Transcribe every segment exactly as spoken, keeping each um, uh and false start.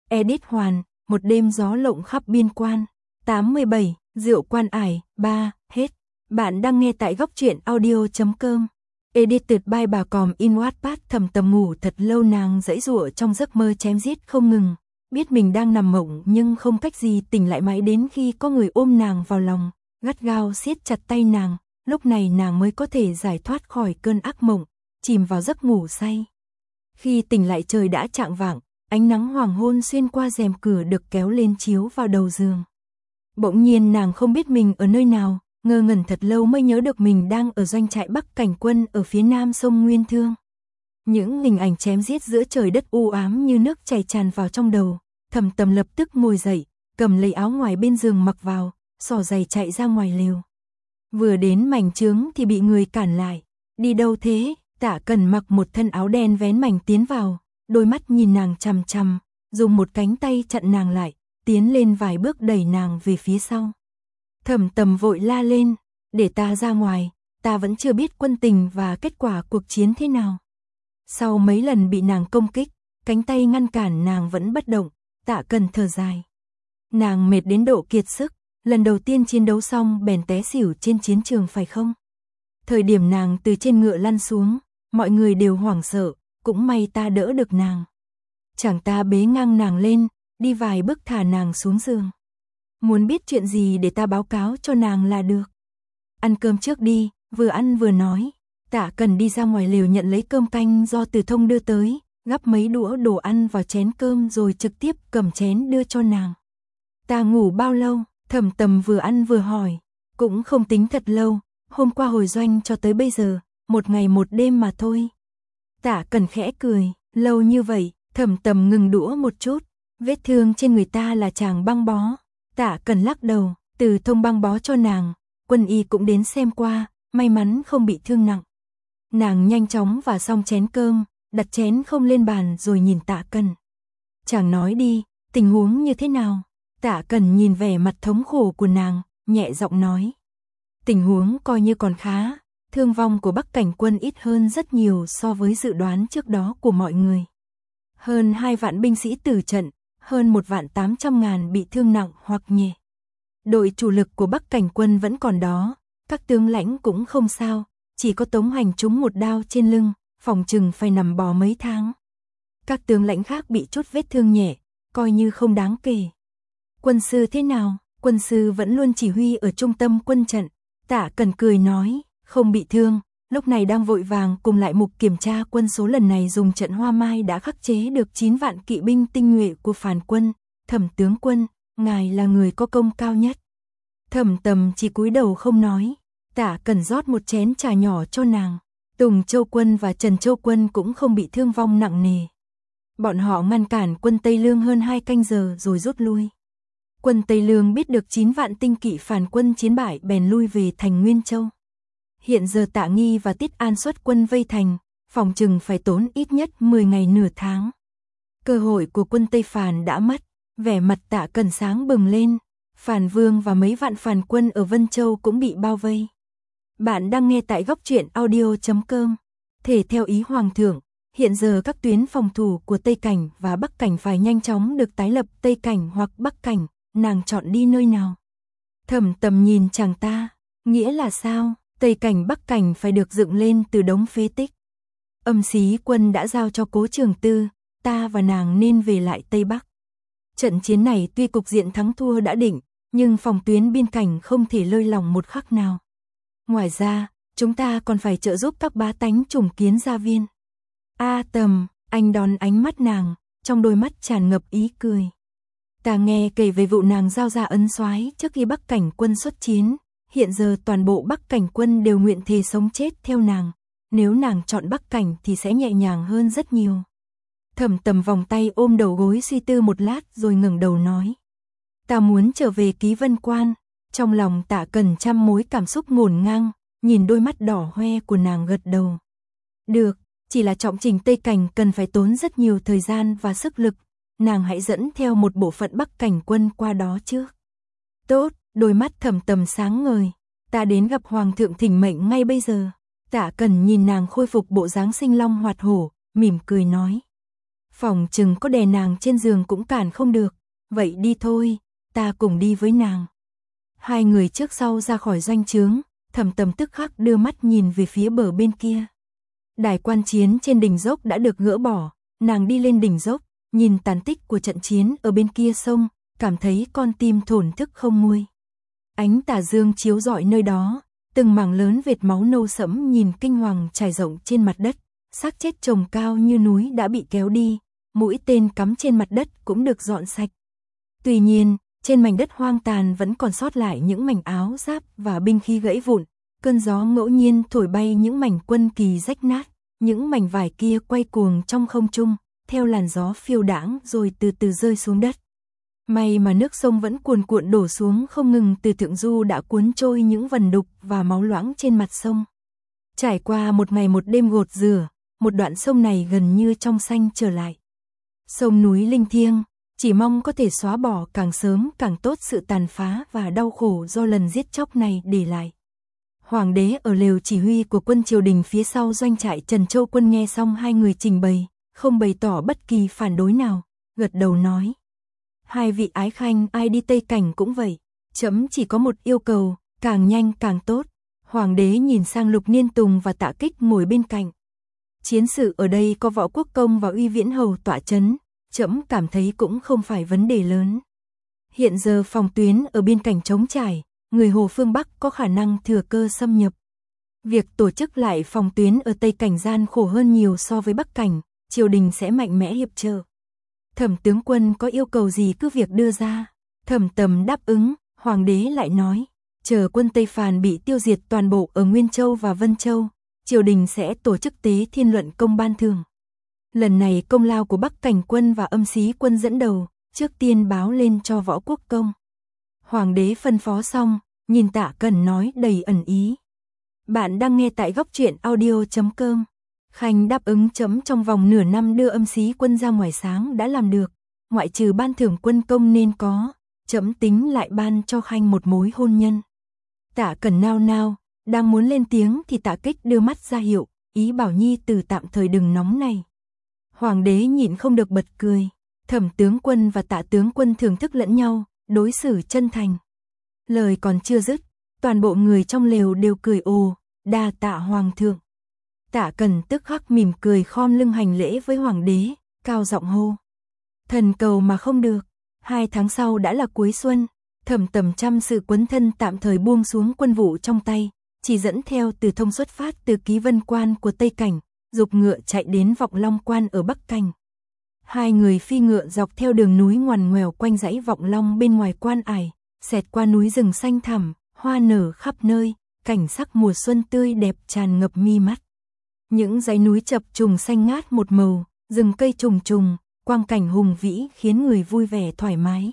Edit Hoàn, một đêm gió lộng khắp biên quan. tám mươi bảy, Rượu Quan Ải, ba, hết. Bạn đang nghe tại góc truyện audio chấm com. Edited by Bà Còm in Wattpad. Thầm Tầm ngủ thật lâu, nàng giãy giụa trong giấc mơ chém giết không ngừng. Biết mình đang nằm mộng nhưng không cách gì tỉnh lại mãi đến khi có người ôm nàng vào lòng, gắt gao siết chặt tay nàng. Lúc này nàng mới có thể giải thoát khỏi cơn ác mộng, chìm vào giấc ngủ say. Khi tỉnh lại trời đã chạng vạng, ánh nắng hoàng hôn xuyên qua rèm cửa được kéo lên chiếu vào đầu giường. Bỗng nhiên nàng không biết mình ở nơi nào, ngơ ngẩn thật lâu mới nhớ được mình đang ở doanh trại Bắc Cảnh Quân ở phía nam sông Nguyên Thương. Những hình ảnh chém giết giữa trời đất u ám như nước chảy tràn vào trong đầu. Thầm Tầm lập tức ngồi dậy, cầm lấy áo ngoài bên giường mặc vào, xỏ giày chạy ra ngoài lều. Vừa đến mảnh trướng thì bị người cản lại. Đi đâu thế? Tạ Cần mặc một thân áo đen vén mảnh tiến vào, đôi mắt nhìn nàng chằm chằm, dùng một cánh tay chặn nàng lại, tiến lên vài bước đẩy nàng về phía sau. Thầm Tầm vội la lên, để ta ra ngoài, ta vẫn chưa biết quân tình và kết quả cuộc chiến thế nào. Sau mấy lần bị nàng công kích, cánh tay ngăn cản nàng vẫn bất động. Tạ Cần thở dài. Nàng mệt đến độ kiệt sức, lần đầu tiên chiến đấu xong bèn té xỉu trên chiến trường phải không? Thời điểm nàng từ trên ngựa lăn xuống, mọi người đều hoảng sợ, cũng may ta đỡ được nàng. Chàng ta bế ngang nàng lên, đi vài bước thả nàng xuống giường. Muốn biết chuyện gì để ta báo cáo cho nàng là được. Ăn cơm trước đi, vừa ăn vừa nói. Tạ Cần đi ra ngoài lều nhận lấy cơm canh do Từ Thông đưa tới, gắp mấy đũa đồ ăn vào chén cơm rồi trực tiếp cầm chén đưa cho nàng. Ta ngủ bao lâu? Thầm Tầm vừa ăn vừa hỏi. Cũng không tính thật lâu, hôm qua hồi doanh cho tới bây giờ, một ngày một đêm mà thôi. Tạ Cần khẽ cười, lâu như vậy. Thầm Tầm ngừng đũa một chút, vết thương trên người ta là chàng băng bó. Tạ Cần lắc đầu, Từ Thông băng bó cho nàng, quân y cũng đến xem qua, may mắn không bị thương nặng. Nàng nhanh chóng và xong chén cơm, đặt chén không lên bàn rồi nhìn Tạ Cần. Chàng nói đi, tình huống như thế nào? Tạ Cần nhìn vẻ mặt thống khổ của nàng, nhẹ giọng nói. Tình huống coi như còn khá, thương vong của Bắc Cảnh Quân ít hơn rất nhiều so với dự đoán trước đó của mọi người. Hơn hai vạn binh sĩ tử trận, hơn một vạn tám trăm ngàn bị thương nặng hoặc nhẹ. Đội chủ lực của Bắc Cảnh Quân vẫn còn đó, các tướng lãnh cũng không sao, chỉ có Tống Hành trúng một đao trên lưng, phòng chừng phải nằm bò mấy tháng. Các tướng lãnh khác bị chút vết thương nhẹ, coi như không đáng kể. Quân sư thế nào? Quân sư vẫn luôn chỉ huy ở trung tâm quân trận. Tạ Cần cười nói, không bị thương, lúc này đang vội vàng cùng lại mục kiểm tra quân số lần này dùng trận Hoa Mai đã khắc chế được chín vạn kỵ binh tinh nhuệ của Phàn quân. Thẩm tướng quân, ngài là người có công cao nhất. Thẩm Tầm chỉ cúi đầu không nói. Tạ Cần rót một chén trà nhỏ cho nàng. Tùng Châu quân và Trần Châu quân cũng không bị thương vong nặng nề. Bọn họ ngăn cản quân Tây Lương hơn hai canh giờ rồi rút lui. Quân Tây Lương biết được chín vạn tinh kỵ Phàn quân chiến bại bèn lui về thành Nguyên Châu. Hiện giờ Tạ Nghi và Tiết An xuất quân vây thành, phòng chừng phải tốn ít nhất mười ngày nửa tháng. Cơ hội của quân Tây Phàn đã mất, vẻ mặt Tạ Cần sáng bừng lên. Phàn Vương và mấy vạn Phàn quân ở Vân Châu cũng bị bao vây. Bạn đang nghe tại góc truyện audio chấm com. Thể theo ý Hoàng thượng, hiện giờ các tuyến phòng thủ của Tây Cảnh và Bắc Cảnh phải nhanh chóng được tái lập. Tây Cảnh hoặc Bắc Cảnh, nàng chọn đi nơi nào? Thẩm Tầm nhìn chàng ta, nghĩa là sao? Tây Cảnh Bắc Cảnh phải được dựng lên từ đống phế tích. Âm Xí quân đã giao cho Cố Trường Tư, ta và nàng nên về lại Tây Bắc. Trận chiến này tuy cục diện thắng thua đã định, nhưng phòng tuyến biên cảnh không thể lơi lỏng một khắc nào. Ngoài ra, chúng ta còn phải trợ giúp các bá tánh trùng kiến gia viên. A Tầm, anh đón ánh mắt nàng, trong đôi mắt tràn ngập ý cười. Ta nghe kể về vụ nàng giao ra ấn soái trước khi Bắc Cảnh Quân xuất chiến, hiện giờ toàn bộ Bắc Cảnh Quân đều nguyện thề sống chết theo nàng, nếu nàng chọn Bắc Cảnh thì sẽ nhẹ nhàng hơn rất nhiều. Thẩm Tầm vòng tay ôm đầu gối suy tư một lát rồi ngẩng đầu nói. Ta muốn trở về Ký Vân Quan. Trong lòng Tạ Cần trăm mối cảm xúc ngổn ngang, nhìn đôi mắt đỏ hoe của nàng gật đầu. Được, chỉ là trọng trình Tây Cảnh cần phải tốn rất nhiều thời gian và sức lực, nàng hãy dẫn theo một bộ phận Bắc Cảnh Quân qua đó trước. Tốt, đôi mắt Thẩm Tầm sáng ngời, ta đến gặp Hoàng thượng thỉnh mệnh ngay bây giờ. Tạ Cần nhìn nàng khôi phục bộ dáng sinh long hoạt hổ, mỉm cười nói. Phòng chừng có đè nàng trên giường cũng cản không được, vậy đi thôi, ta cùng đi với nàng. Hai người trước sau ra khỏi doanh trướng, Thẩm Tầm tức khắc đưa mắt nhìn về phía bờ bên kia. Đài quan chiến trên đỉnh dốc đã được gỡ bỏ, nàng đi lên đỉnh dốc, nhìn tàn tích của trận chiến ở bên kia sông, cảm thấy con tim thổn thức không nguôi. Ánh tà dương chiếu rọi nơi đó, từng mảng lớn vệt máu nâu sẫm nhìn kinh hoàng trải rộng trên mặt đất, xác chết chồng cao như núi đã bị kéo đi, mũi tên cắm trên mặt đất cũng được dọn sạch. Tuy nhiên, trên mảnh đất hoang tàn vẫn còn sót lại những mảnh áo giáp và binh khí gãy vụn, cơn gió ngẫu nhiên thổi bay những mảnh quân kỳ rách nát, những mảnh vải kia quay cuồng trong không trung, theo làn gió phiêu đãng rồi từ từ rơi xuống đất. May mà nước sông vẫn cuồn cuộn đổ xuống không ngừng từ thượng du đã cuốn trôi những vần đục và máu loãng trên mặt sông. Trải qua một ngày một đêm gột rửa, một đoạn sông này gần như trong xanh trở lại. Sông núi linh thiêng, chỉ mong có thể xóa bỏ càng sớm càng tốt sự tàn phá và đau khổ do lần giết chóc này để lại. Hoàng đế ở lều chỉ huy của quân triều đình phía sau doanh trại Trần Châu Quân nghe xong hai người trình bày, không bày tỏ bất kỳ phản đối nào, gật đầu nói. Hai vị ái khanh ai đi Tây Cảnh cũng vậy, chấm chỉ có một yêu cầu, càng nhanh càng tốt. Hoàng đế nhìn sang Lục Niên Tùng và Tạ Kích ngồi bên cạnh. Chiến sự ở đây có Võ Quốc Công và Uy Viễn Hầu tọa chấn, chấm cảm thấy cũng không phải vấn đề lớn. Hiện giờ phòng tuyến ở biên cảnh trống trải, người Hồ phương Bắc có khả năng thừa cơ xâm nhập. Việc tổ chức lại phòng tuyến ở Tây Cảnh gian khổ hơn nhiều so với Bắc Cảnh, triều đình sẽ mạnh mẽ hiệp trợ. Thẩm tướng quân có yêu cầu gì cứ việc đưa ra. Thẩm Tầm đáp ứng, hoàng đế lại nói, chờ quân Tây Phàn bị tiêu diệt toàn bộ ở Nguyên Châu và Vân Châu, triều đình sẽ tổ chức tế thiên luận công ban thưởng. Lần này công lao của Bắc Cảnh quân và Âm Xí quân dẫn đầu, trước tiên báo lên cho Võ Quốc Công. Hoàng đế phân phó xong, nhìn Tạ Cẩn nói đầy ẩn ý. Bạn đang nghe tại góc truyện audio chấm com. Khanh đáp ứng chấm trong vòng nửa năm đưa Âm Xí quân ra ngoài sáng đã làm được, ngoại trừ ban thưởng quân công nên có, chấm tính lại ban cho Khanh một mối hôn nhân. Tạ Cẩn nao nao, đang muốn lên tiếng thì Tạ Kích đưa mắt ra hiệu, ý bảo nhi tử tạm thời đừng nóng này. Hoàng đế nhịn không được bật cười, Thẩm tướng quân và Tạ tướng quân thưởng thức lẫn nhau, đối xử chân thành. Lời còn chưa dứt, toàn bộ người trong lều đều cười ồ, đa tạ hoàng thượng. Tạ Cẩn tức khắc mỉm cười khom lưng hành lễ với hoàng đế, cao giọng hô. Thần cầu mà không được, hai tháng sau đã là cuối xuân, Thẩm Tầm trăm sự quấn thân tạm thời buông xuống quân vụ trong tay, chỉ dẫn theo Từ Thông xuất phát từ Ký Vân Quan của Tây Cảnh, dục ngựa chạy đến Vọng Long Quan ở Bắc Cảnh. Hai người phi ngựa dọc theo đường núi ngoằn ngoèo quanh dãy Vọng Long bên ngoài quan ải, xẹt qua núi rừng xanh thẳm, hoa nở khắp nơi, cảnh sắc mùa xuân tươi đẹp tràn ngập mi mắt. Những dãy núi chập trùng xanh ngát một màu, rừng cây trùng trùng, quang cảnh hùng vĩ khiến người vui vẻ thoải mái.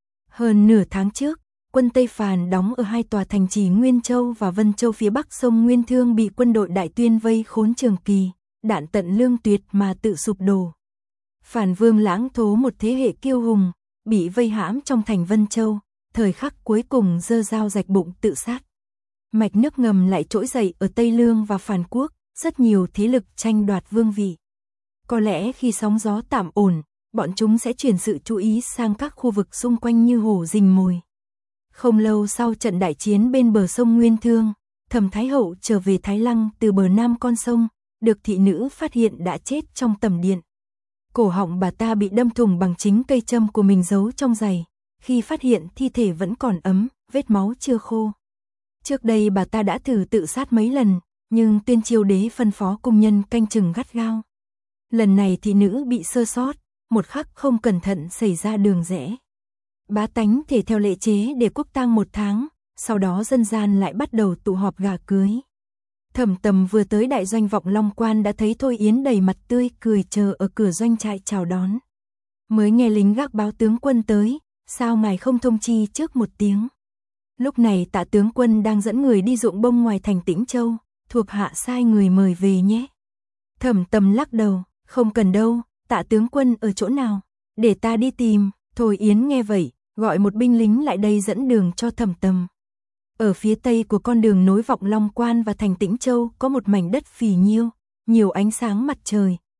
Hơn nửa tháng trước, quân Tây Phàn đóng ở hai tòa thành trì Nguyên Châu và Vân Châu phía bắc sông Nguyên Thương bị quân đội Đại Tuyên vây khốn trường kỳ, đạn tận lương tuyệt mà tự sụp đổ. Phàn Vương Lãng Thố một thế hệ kiêu hùng, bị vây hãm trong thành Vân Châu, thời khắc cuối cùng giơ dao rạch bụng tự sát. Mạch nước ngầm lại trỗi dậy ở Tây Lương và Phàn Quốc, rất nhiều thế lực tranh đoạt vương vị. Có lẽ khi sóng gió tạm ổn, bọn chúng sẽ chuyển sự chú ý sang các khu vực xung quanh như hổ rình mồi. Không lâu sau trận đại chiến bên bờ sông Nguyên Thương, Thẩm Thái Hậu trở về Thái Lăng từ bờ nam con sông, được thị nữ phát hiện đã chết trong tầm điện. Cổ họng bà ta bị đâm thủng bằng chính cây châm của mình giấu trong giày, khi phát hiện thi thể vẫn còn ấm, vết máu chưa khô. Trước đây bà ta đã thử tự sát mấy lần, nhưng Tuyên Chiêu đế phân phó cung nhân canh chừng gắt gao. Lần này thị nữ bị sơ sót, một khắc không cẩn thận xảy ra đường rẽ. Bá tánh thể theo lệ chế để quốc tang một tháng, sau đó dân gian lại bắt đầu tụ họp gà cưới. Thẩm Tầm vừa tới đại doanh Vọng Long Quan đã thấy Thôi Yến đầy mặt tươi cười chờ ở cửa doanh trại chào đón. Mới nghe lính gác báo tướng quân tới, sao ngài không thông chi trước một tiếng? Lúc này Tạ tướng quân đang dẫn người đi ruộng bông ngoài thành Tĩnh Châu, thuộc hạ sai người mời về nhé. Thẩm Tầm lắc đầu, không cần đâu, Tạ tướng quân ở chỗ nào? Để ta đi tìm. Thôi Yến nghe vậy, gọi một binh lính lại đây dẫn đường cho Thẩm Tầm. Ở phía tây của con đường nối Vọng Long Quan và thành Tĩnh Châu có một mảnh đất phì nhiêu, nhiều ánh sáng mặt trời,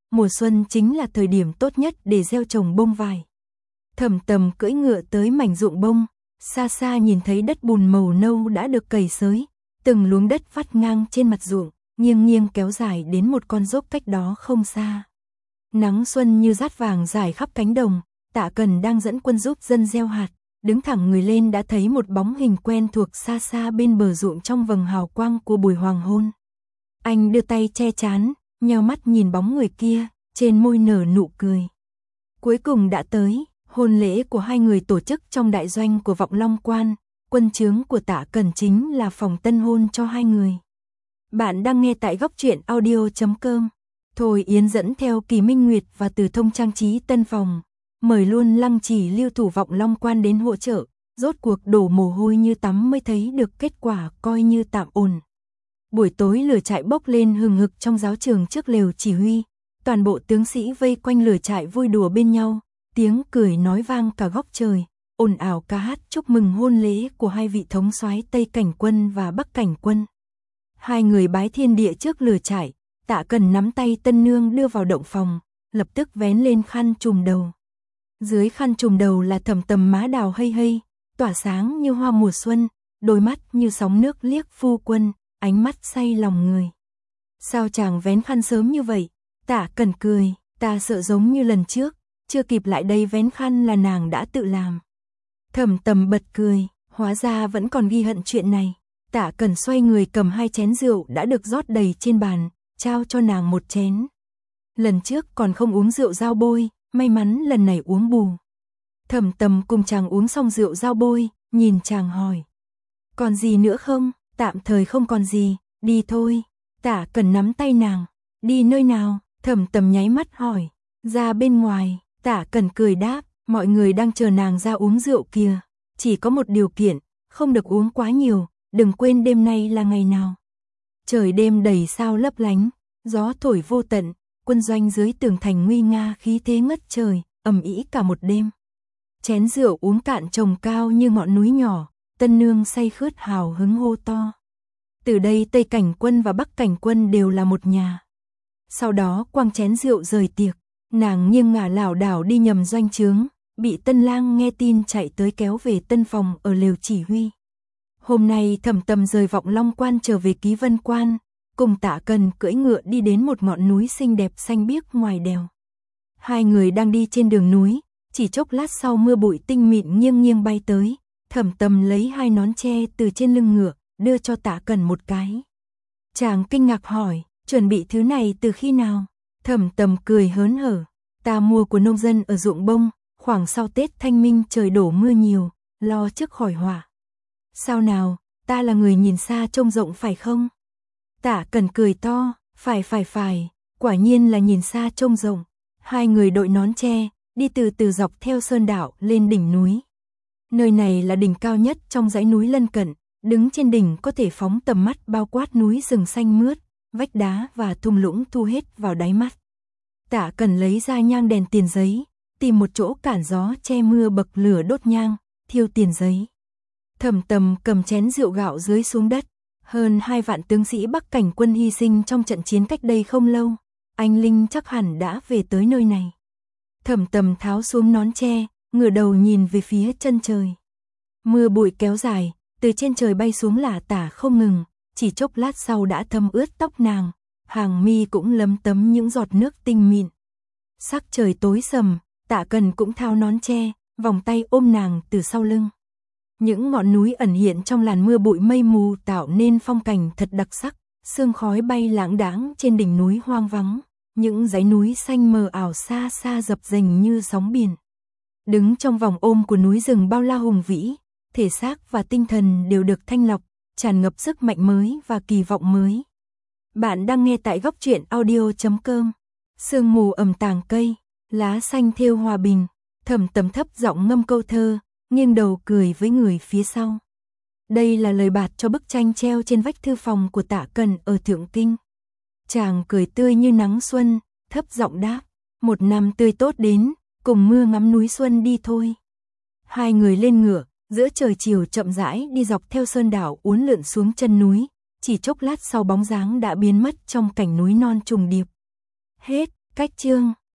mùa xuân chính là thời điểm tốt nhất để gieo trồng bông vải. Thẩm Tầm cưỡi ngựa tới mảnh ruộng bông, xa xa nhìn thấy đất bùn màu nâu đã được cày xới, từng luống đất vắt ngang trên mặt ruộng, nghiêng nghiêng kéo dài đến một con dốc cách đó không xa. Nắng xuân như dát vàng rải khắp cánh đồng, Tạ Cần đang dẫn quân giúp dân gieo hạt, đứng thẳng người lên đã thấy một bóng hình quen thuộc xa xa bên bờ ruộng trong vầng hào quang của buổi hoàng hôn. Anh đưa tay che trán, nheo mắt nhìn bóng người kia, trên môi nở nụ cười. Cuối cùng đã tới, hôn lễ của hai người tổ chức trong đại doanh của Vọng Long Quan, quân trướng của Tạ Cần chính là phòng tân hôn cho hai người. Bạn đang nghe tại góc truyện audio chấm com. Thôi Yến dẫn theo Kỳ Minh Nguyệt và Từ Thông trang trí tân phòng, mời luôn Lăng Chỉ lưu thủ Vọng Long Quan đến hỗ trợ, rốt cuộc đổ mồ hôi như tắm mới thấy được kết quả coi như tạm ổn. Buổi tối lửa trại bốc lên hừng hực trong giáo trường trước lều chỉ huy, toàn bộ tướng sĩ vây quanh lửa trại vui đùa bên nhau, tiếng cười nói vang cả góc trời, ồn ào ca hát chúc mừng hôn lễ của hai vị thống soái Tây Cảnh Quân và Bắc Cảnh Quân. Hai người bái thiên địa trước lửa trại, Tạ Cần nắm tay tân nương đưa vào động phòng, lập tức vén lên khăn trùm đầu. Dưới khăn trùm đầu là Thẩm Tầm má đào hây hây, tỏa sáng như hoa mùa xuân, đôi mắt như sóng nước liếc phu quân, ánh mắt say lòng người. Sao chàng vén khăn sớm như vậy? Tạ Cần cười, ta sợ giống như lần trước, chưa kịp lại đây vén khăn là nàng đã tự làm. Thẩm Tầm bật cười, hóa ra vẫn còn ghi hận chuyện này. Tạ Cần xoay người cầm hai chén rượu đã được rót đầy trên bàn, trao cho nàng một chén. Lần trước còn không uống rượu dao bôi, may mắn lần này uống bù. Thẩm Tầm cùng chàng uống xong rượu dao bôi, nhìn chàng hỏi. Còn gì nữa không? Tạm thời không còn gì, đi thôi. Tạ Cần nắm tay nàng. Đi nơi nào? Thẩm Tầm nháy mắt hỏi. Ra bên ngoài. Tạ Cần cười đáp. Mọi người đang chờ nàng ra uống rượu kìa. Chỉ có một điều kiện, không được uống quá nhiều. Đừng quên đêm nay là ngày nào. Trời đêm đầy sao lấp lánh, gió thổi vô tận, quân doanh dưới tường thành nguy nga khí thế ngất trời, ầm ĩ cả một đêm. Chén rượu uống cạn trồng cao như ngọn núi nhỏ, tân nương say khướt hào hứng hô to. Từ đây Tây Cảnh Quân và Bắc Cảnh Quân đều là một nhà. Sau đó quăng chén rượu rời tiệc, nàng nghiêng ngả lảo đảo đi nhầm doanh trướng, bị tân lang nghe tin chạy tới kéo về tân phòng ở lều chỉ huy. Hôm nay Thẩm Tầm rời Vọng Long Quan trở về Ký Vân Quan, cùng Tạ Cần cưỡi ngựa đi đến một ngọn núi xinh đẹp xanh biếc ngoài đèo. Hai người đang đi trên đường núi, chỉ chốc lát sau mưa bụi tinh mịn nghiêng nghiêng bay tới, Thẩm Tầm lấy hai nón tre từ trên lưng ngựa, đưa cho Tạ Cần một cái. Chàng kinh ngạc hỏi, chuẩn bị thứ này từ khi nào? Thẩm Tầm cười hớn hở, ta mua của nông dân ở ruộng bông, khoảng sau Tết Thanh Minh trời đổ mưa nhiều, lo trước khỏi họa. Sao nào, ta là người nhìn xa trông rộng phải không? Tạ Cần cười to, phải phải phải, quả nhiên là nhìn xa trông rộng. Hai người đội nón tre, đi từ từ dọc theo sơn đảo lên đỉnh núi. Nơi này là đỉnh cao nhất trong dãy núi lân cận, đứng trên đỉnh có thể phóng tầm mắt bao quát núi rừng xanh mướt, vách đá và thung lũng thu hết vào đáy mắt. Tạ Cần lấy ra nhang đèn tiền giấy, tìm một chỗ cản gió che mưa bậc lửa đốt nhang, thiêu tiền giấy. Thẩm Tầm cầm chén rượu gạo dưới xuống đất, hơn hai vạn tướng sĩ Bắc Cảnh Quân hy sinh trong trận chiến cách đây không lâu, anh Linh chắc hẳn đã về tới nơi này. Thẩm Tầm tháo xuống nón tre, ngửa đầu nhìn về phía chân trời. Mưa bụi kéo dài, từ trên trời bay xuống lả tả không ngừng, chỉ chốc lát sau đã thấm ướt tóc nàng, hàng mi cũng lấm tấm những giọt nước tinh mịn. Sắc trời tối sầm, Tạ Cần cũng tháo nón tre, vòng tay ôm nàng từ sau lưng. Những ngọn núi ẩn hiện trong làn mưa bụi mây mù tạo nên phong cảnh thật đặc sắc, sương khói bay lãng đãng trên đỉnh núi hoang vắng, những dãy núi xanh mờ ảo xa xa dập dềnh như sóng biển. Đứng trong vòng ôm của núi rừng bao la hùng vĩ, thể xác và tinh thần đều được thanh lọc, tràn ngập sức mạnh mới và kỳ vọng mới. Bạn đang nghe tại góc truyện audio chấm com. Sương mù ẩm tàng cây, lá xanh thêu hòa bình, Thẩm Tầm thấp giọng ngâm câu thơ, nghiêng đầu cười với người phía sau. Đây là lời bạt cho bức tranh treo trên vách thư phòng của Tạ Cần ở Thượng Kinh. Chàng cười tươi như nắng xuân, thấp giọng đáp, một năm tươi tốt đến, cùng mưa ngắm núi xuân đi thôi. Hai người lên ngựa, giữa trời chiều chậm rãi đi dọc theo sơn đảo uốn lượn xuống chân núi, chỉ chốc lát sau bóng dáng đã biến mất trong cảnh núi non trùng điệp. Hết. Cách chương